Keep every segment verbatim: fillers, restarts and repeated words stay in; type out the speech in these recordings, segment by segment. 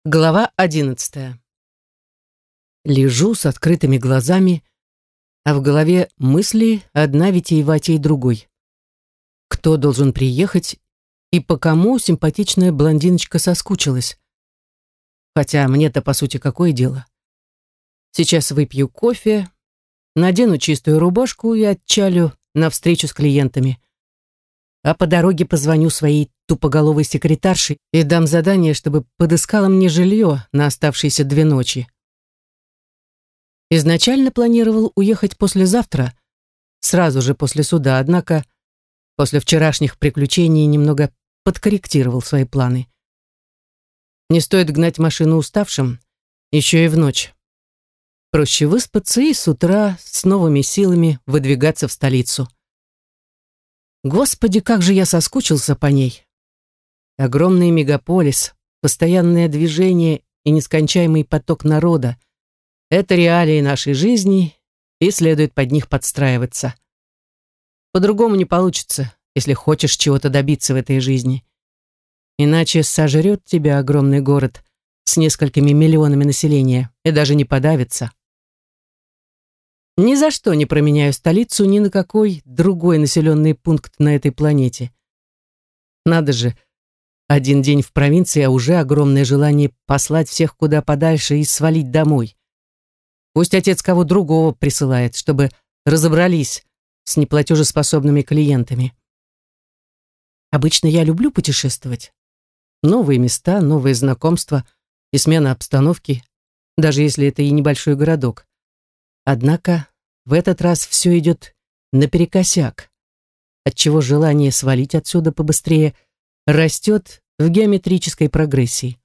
Глава одиннадцатая. Лежу с открытыми глазами, а в голове мысли одна витиеватей другой. Кто должен приехать и по кому симпатичная блондиночка соскучилась? Хотя мне-то, по сути, какое дело? Сейчас выпью кофе, надену чистую рубашку и отчалю на встречу с клиентами. А по дороге позвоню своей тупоголовой секретарше и дам задание, чтобы подыскала мне жилье на оставшиеся две ночи. Изначально планировал уехать послезавтра, сразу же после суда, однако после вчерашних приключений немного подкорректировал свои планы. Не стоит гнать машину уставшим, еще и в ночь. Проще выспаться и с утра с новыми силами выдвигаться в столицу. Господи, как же я соскучился по ней. Огромный мегаполис, постоянное движение и нескончаемый поток народа — это реалии нашей жизни, и следует под них подстраиваться. По-другому не получится, если хочешь чего-то добиться в этой жизни. Иначе сожрет тебя огромный город с несколькими миллионами населения и даже не подавится. Ни за что не променяю столицу ни на какой другой населенный пункт на этой планете. Надо же, один день в провинции, а уже огромное желание послать всех куда подальше и свалить домой. Пусть отец кого другого присылает, чтобы разобрались с неплатежеспособными клиентами. Обычно я люблю путешествовать. Новые места, новые знакомства и смена обстановки, даже если это и небольшой городок. Однако в этот раз все идет наперекосяк, отчего желание свалить отсюда побыстрее растет в геометрической прогрессии.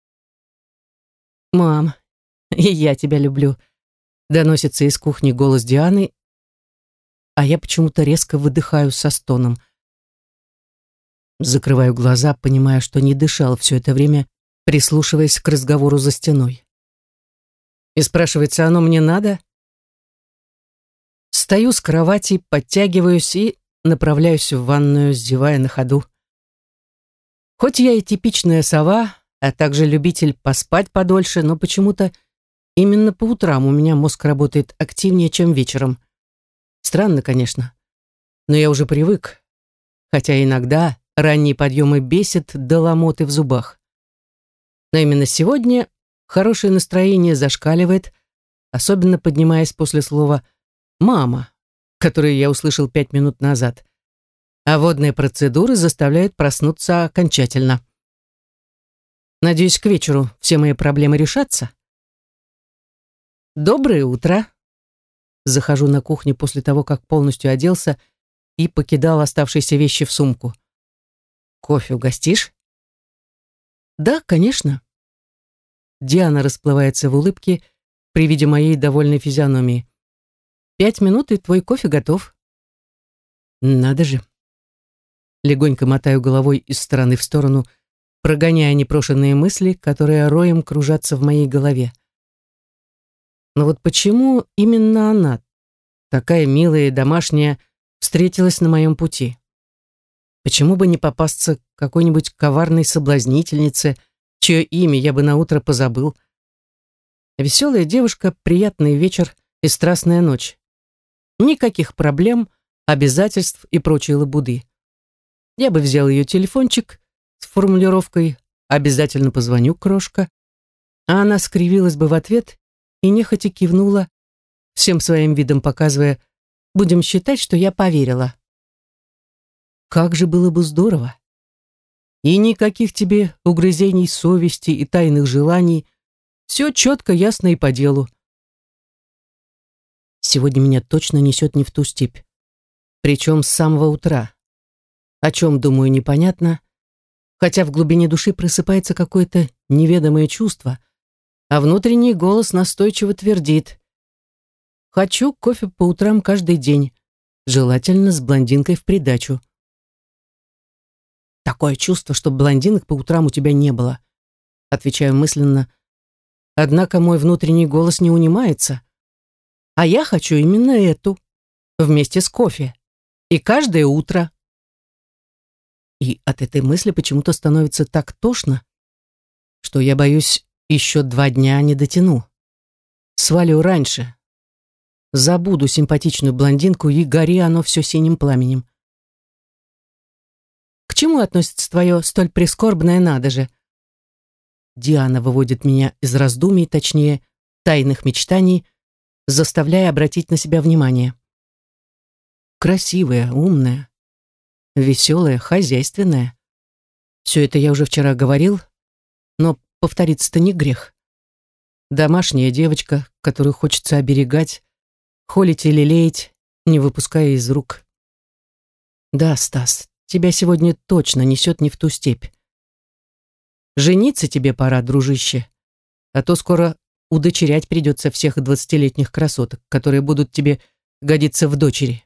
«Мам, и я тебя люблю», — доносится из кухни голос Дианы, а я почему-то резко выдыхаю со стоном. Закрываю глаза, понимая, что не дышал все это время, прислушиваясь к разговору за стеной. И спрашивается, оно мне надо? Встаю с кровати, подтягиваюсь и направляюсь в ванную, зевая на ходу. Хоть я и типичная сова, а также любитель поспать подольше, но почему-то именно по утрам у меня мозг работает активнее, чем вечером. Странно, конечно, но я уже привык, хотя иногда ранние подъемы бесят до ломоты в зубах. Но именно сегодня хорошее настроение зашкаливает, особенно поднимаясь после слова «мама», которое я услышал пять минут назад, а водные процедуры заставляют проснуться окончательно. Надеюсь, к вечеру все мои проблемы решатся. Доброе утро. Захожу на кухню после того, как полностью оделся и покидал оставшиеся вещи в сумку. Кофе угостишь? Да, конечно. Диана расплывается в улыбке при виде моей довольной физиономии. Пять минут, и твой кофе готов. Надо же. Легонько мотаю головой из стороны в сторону, прогоняя непрошенные мысли, которые роем кружатся в моей голове. Но вот почему именно она, такая милая и домашняя, встретилась на моем пути? Почему бы не попасться какой-нибудь коварной соблазнительнице, чье имя я бы наутро позабыл? Веселая девушка, приятный вечер и страстная ночь. Никаких проблем, обязательств и прочей лабуды. Я бы взял ее телефончик с формулировкой «обязательно позвоню, крошка», а она скривилась бы в ответ и нехотя кивнула, всем своим видом показывая: «Будем считать, что я поверила». Как же было бы здорово! И никаких тебе угрызений совести и тайных желаний, все четко, ясно и по делу. Сегодня меня точно несет не в ту степь. Причем с самого утра. О чем, думаю, непонятно, хотя в глубине души просыпается какое-то неведомое чувство, а внутренний голос настойчиво твердит: «Хочу кофе по утрам каждый день, желательно с блондинкой в придачу». Такое чувство, что блондинок по утрам у тебя не было. Отвечаю мысленно, однако мой внутренний голос не унимается. А я хочу именно эту, вместе с кофе. И каждое утро. И от этой мысли почему-то становится так тошно, что я боюсь еще два дня не дотяну. Свалю раньше. Забуду симпатичную блондинку, и гори оно все синим пламенем. К чему относится твое столь прискорбное надо же? Диана выводит меня из раздумий, точнее, тайных мечтаний, заставляя обратить на себя внимание. Красивая, умная, веселая, хозяйственная. Все это я уже вчера говорил, но повториться-то не грех. Домашняя девочка, которую хочется оберегать, холить и лелеять, не выпуская из рук. Да, Стас, тебя сегодня точно несет не в ту степь. Жениться тебе пора, дружище, а то скоро удочерять придется всех двадцатилетних красоток, которые будут тебе годиться в дочери.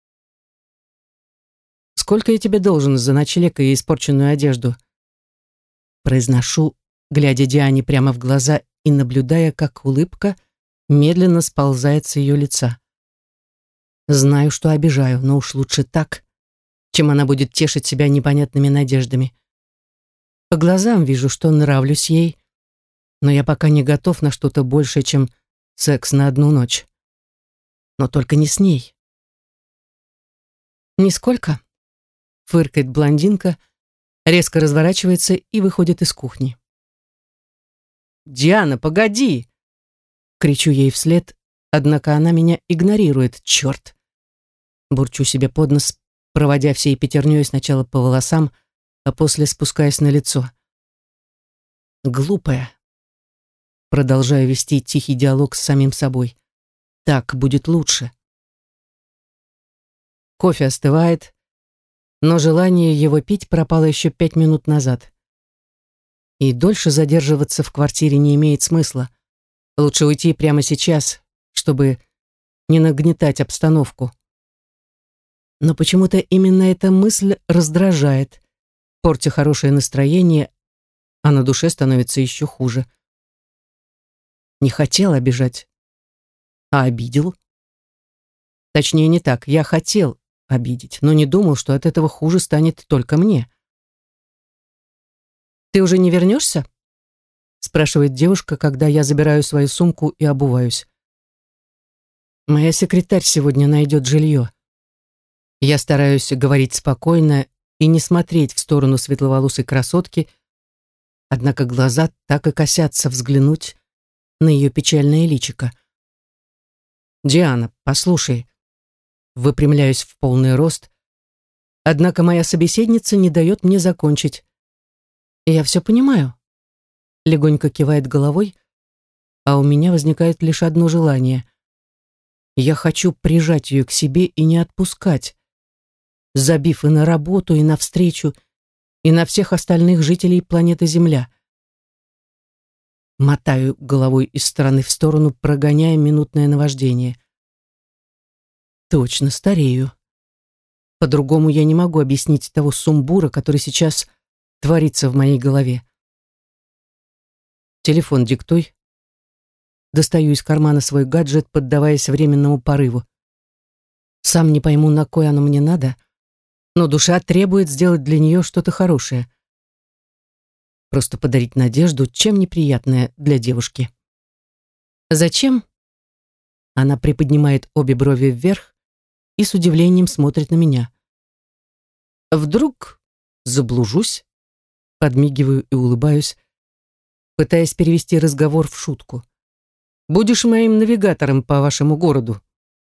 Сколько я тебе должен за ночлег и испорченную одежду? Произношу, глядя Диане прямо в глаза и наблюдая, как улыбка медленно сползает с ее лица. Знаю, что обижаю, но уж лучше так, чем она будет тешить себя непонятными надеждами. По глазам вижу, что нравлюсь ей, но я пока не готов на что-то большее, чем секс на одну ночь. Но только не с ней. «Нисколько?» — фыркает блондинка, резко разворачивается и выходит из кухни. «Диана, погоди!» — кричу ей вслед, однако она меня игнорирует, черт. Бурчу себе под нос, проводя всей пятерней сначала по волосам, а после спускаясь на лицо. Глупая. Продолжаю вести тихий диалог с самим собой. Так будет лучше. Кофе остывает, но желание его пить пропало еще пять минут назад. И дольше задерживаться в квартире не имеет смысла. Лучше уйти прямо сейчас, чтобы не нагнетать обстановку. Но почему-то именно эта мысль раздражает, портя хорошее настроение, а на душе становится еще хуже. Не хотел обижать, а обидел. Точнее, не так, я хотел обидеть, но не думал, что от этого хуже станет только мне. «Ты уже не вернешься?» — спрашивает девушка, когда я забираю свою сумку и обуваюсь. «Моя секретарь сегодня найдет жилье». Я стараюсь говорить спокойно и не смотреть в сторону светловолосой красотки, однако глаза так и косятся взглянуть на ее печальное личико. «Диана, послушай». Выпрямляюсь в полный рост, однако моя собеседница не дает мне закончить. «Я все понимаю», — легонько кивает головой, а у меня возникает лишь одно желание. Я хочу прижать ее к себе и не отпускать, забив и на работу, и на встречу, и на всех остальных жителей планеты Земля. Мотаю головой из стороны в сторону, прогоняя минутное наваждение. Точно старею. По-другому я не могу объяснить того сумбура, который сейчас творится в моей голове. Телефон диктуй. Достаю из кармана свой гаджет, поддаваясь временному порыву. Сам не пойму, на кой оно мне надо, но душа требует сделать для нее что-то хорошее. Просто подарить надежду, чем неприятное для девушки. «Зачем?» Она приподнимает обе брови вверх и с удивлением смотрит на меня. «Вдруг заблужусь?» Подмигиваю и улыбаюсь, пытаясь перевести разговор в шутку. «Будешь моим навигатором по вашему городу?»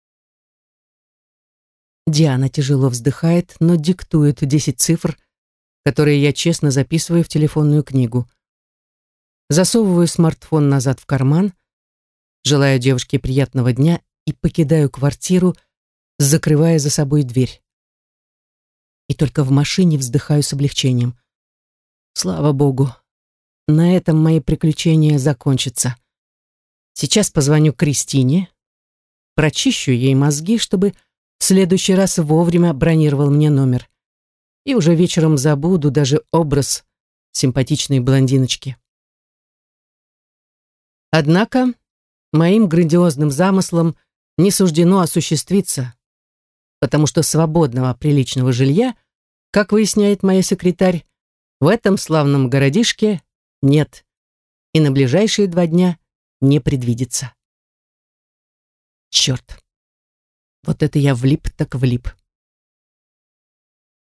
Диана тяжело вздыхает, но диктует десять цифр, которые я честно записываю в телефонную книгу. Засовываю смартфон назад в карман, желаю девушке приятного дня и покидаю квартиру, закрывая за собой дверь. И только в машине вздыхаю с облегчением. Слава богу, на этом мои приключения закончатся. Сейчас позвоню Кристине, прочищу ей мозги, чтобы в следующий раз вовремя бронировал мне номер. И уже вечером забуду даже образ симпатичной блондиночки. Однако моим грандиозным замыслам не суждено осуществиться, потому что свободного приличного жилья, как выясняет моя секретарь, в этом славном городишке нет. и на ближайшие два дня не предвидится. Черт. Вот это я влип так влип.